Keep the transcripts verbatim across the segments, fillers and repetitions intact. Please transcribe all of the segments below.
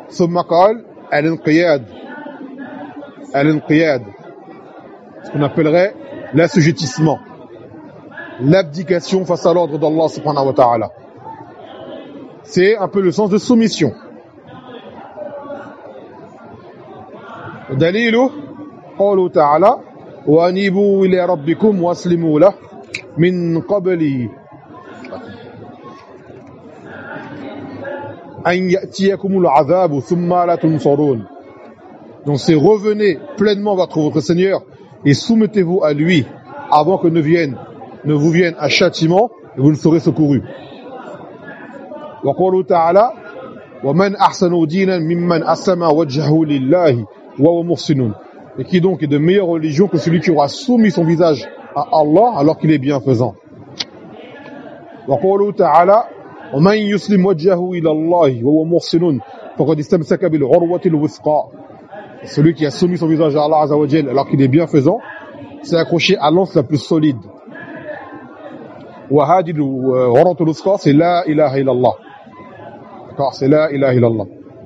ثم قال الانقياد الانقياد ce qu'on appellerait l'assujettissement, l'abdication face à l'ordre d'Allah subhanahu wa ta'ala. C'est un peu le sens de soumission. دليله قوله تعالى وأنيبوا إلى ربكم واسلموا له من قبل أن يأتيكم العذاب ثم لا تنصرون. Donc c'est revenez pleinement vers votre Seigneur et soumettez-vous à lui avant que ne vienne ne vous vienne un châtiment et vous ne serez secourus. وقوله تعالى ومن أحسن دينا ممن أسلم وجهه لله وهو محسن. Et qui donc est de meilleure religion que celui qui aura soumis son visage à Allah alors qu'il est bienfaisant. وقوله تعالى ومن يسلم وجهه إلى الله وهو محسن فقد استمسك بالعروة الوثقى. Celui qui a soumis son visage à Allah Azza wa Jal alors qu'il est bienfaisant s'est accroché à l'anse la plus solide. وهذه العروة الوثقى c'est la ilaha illallah. D'accord, c'est la ilaha illallah.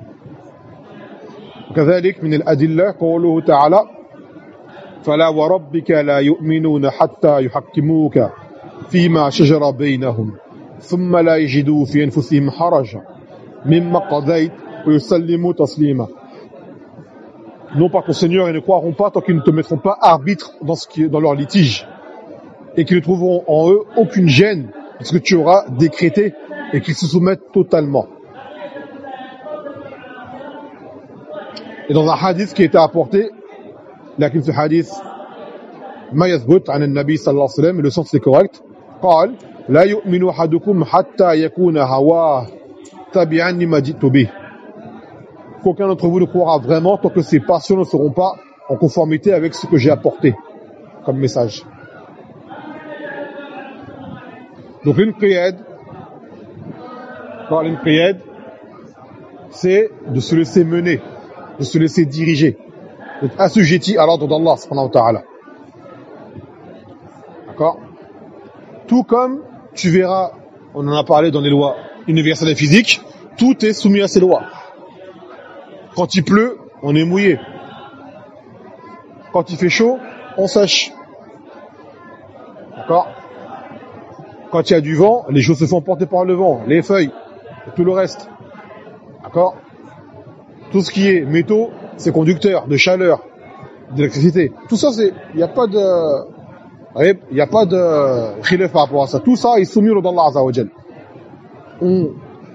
وكذلك من الأدلة قوله تعالى فلا وربك لا يؤمنون حتى يحكموك فيما شجر بينهم ثم لا يجدوا في أنفسهم حرجا مما قضيت ويسلموا تسليما. Non par ton Seigneur, ils ne croiront pas tant qu'ils ne te mettront pas arbitre dans, ce qui est, dans leur litige et qu'ils ne trouveront en eux aucune gêne de ce que tu auras décrété et qu'ils se soumettent totalement. Et dans un hadith qui a été apporté, لكن في حديث ما يثبت عن النبي صلى الله عليه وسلم, le sens est correct, قال لا يؤمن أحدكم حتى يكون هواه تبعا لما جئت به. Qu'aucun d'entre vous ne croira vraiment tant que ses passions ne seront pas en conformité avec ce que j'ai apporté comme message. Donc l'inqiyad, l'inqiyad, c'est de se laisser mener, de se laisser diriger, d'être assujetti à l'ordre d'Allah subhanahu wa ta'ala. D'accord? Tout comme tu verras, on en a parlé dans les lois universelles et physiques, tout est soumis à ces lois. Quand il pleut, on est mouillé. Quand il fait chaud, on sèche. D'accord? Quand il y a du vent, les choses se font porter par le vent, les feuilles, et tout le reste. D'accord? Tout ce qui est métaux, c'est conducteur de chaleur, d'électricité. Tout ça, c'est, il n'y a pas de, il n'y a pas de khilaf par rapport à ça. Tout ça est soumis au d'Allah Azza wa Jal. On,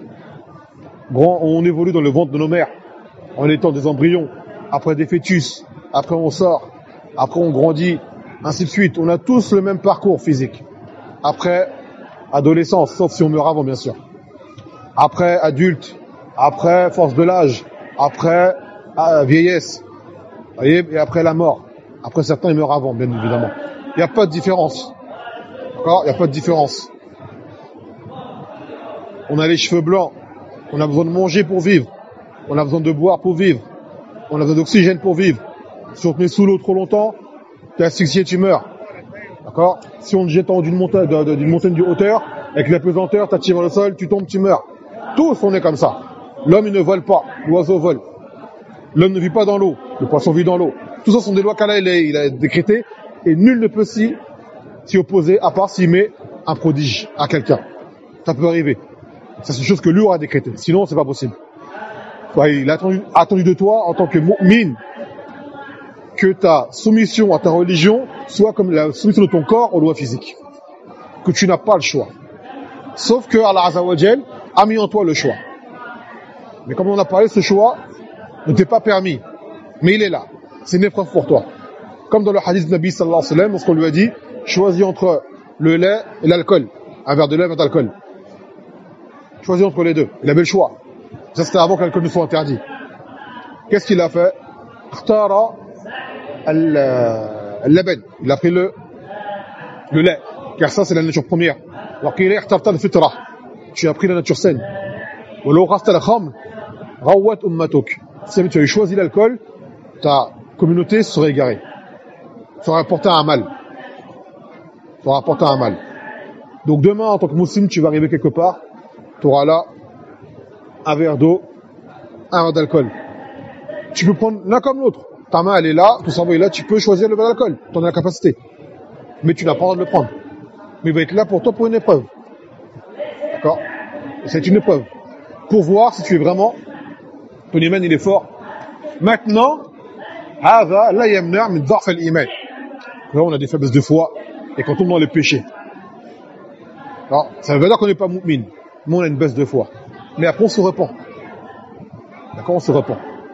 on évolue dans le ventre de nos mères, en étant des embryons, après des fœtus, après on sort, après on grandit, ainsi de suite. On a tous le même parcours physique. Après adolescence, sauf si on meurt avant, bien sûr. Après adulte, après force de l'âge, après euh, vieillesse, voyez, et après la mort. Après certains, ils meurent avant, bien évidemment. Il n'y a pas de différence. D'accord? Il n'y a pas de différence. On a les cheveux blancs, on a besoin de manger pour vivre. On a besoin de boire pour vivre. On a besoin d'oxygène pour vivre. Si on te met sous l'eau trop longtemps, tu es asphyxié, tu meurs. D'accord? Si on te jette en d'une montagne, d'une montagne de hauteur, avec la pesanteur, tu attires le sol, tu tombes, tu meurs. Tous, on est comme ça. L'homme, il ne vole pas. L'oiseau vole. L'homme ne vit pas dans l'eau. Le poisson vit dans l'eau. Tout ça sont des lois qu'Allah il a, il a décrétées et nul ne peut s'y, s'y opposer à part s'il met un prodige à quelqu'un. Ça peut arriver. Ça, c'est une chose que lui aura décrétée. Sinon, c'est pas possible. Ouais, il a attendu, attendu de toi en tant que mu'min que ta soumission à ta religion soit comme la soumission de ton corps aux lois physiques, que tu n'as pas le choix, sauf que Allah Azza wa Jal a mis en toi le choix. Mais comme on a parlé, ce choix ne t'est pas permis, mais il est là, c'est une épreuve pour toi, comme dans le hadith de Nabi sallallahu alayhi wa sallam, lorsqu'on lui a dit choisis entre le lait et l'alcool, un verre de lait et un verre d'alcool, choisis entre les deux. Il avait le choix. Ça, c'était avant que l'alcool ne soit interdit. Qu'est-ce qu'il a fait? Ikhtara al-laban. Il a pris le, le lait. Car ça, c'est la nature première. Alors qu'il est ikhtarta al-fitra. Tu as pris la nature saine. Wa law rasta al-khamr, rawat ummatuk. Si tu avais choisi l'alcool, ta communauté serait égarée. Ça aurait apporté un mal. Ça aurait apporté un mal. Donc demain, en tant que musulman, tu vas arriver quelque part, tu auras là un verre d'eau un verre d'alcool. Tu peux prendre l'un comme l'autre. Ta main, elle est là, ton cerveau est là, tu peux choisir le verre d'alcool. Tu en as la capacité. Mais tu n'as pas le droit de le prendre. Mais il va être là pour toi pour une épreuve. D'accord? C'est une épreuve. Pour voir si tu es vraiment, ton iman il est fort. Maintenant, هذا لا يمنع من ضعف الإيمان. Là, on a des faiblesses de foi et quand on tombe dans les péchés. Alors, ça veut pas dire qu'on n'est pas mu'min. Mais on a une baisse de foi. Mais après, on se repent. D'accord? On se repent.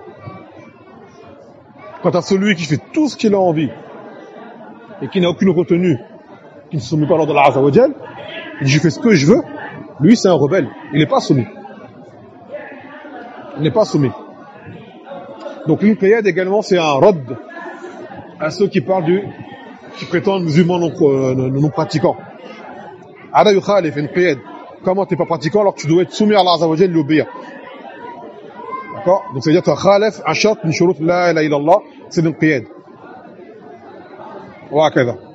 Quant à celui qui fait tout ce qu'il a envie et qui n'a aucune retenue, qui ne se soumet pas à l'ordre de Allah Azza wa Jal, il dit je fais ce que je veux, lui c'est un rebelle. Il n'est pas soumis. Il n'est pas soumis. Donc l'inqiyad également c'est un rad à ceux qui parlent du, qui prétendent musulmans non, euh, non pratiquants. Ada yukhalif inqiyad. Comment t'es pas pratiquant alors que tu dois être soumis à Allah Azza wa Jal et l'obéir. D'accord? Donc c'est à dire tu as khalif un shart min shurut la ilaha illallah, c'est l'inqiyad. Wa hakadha.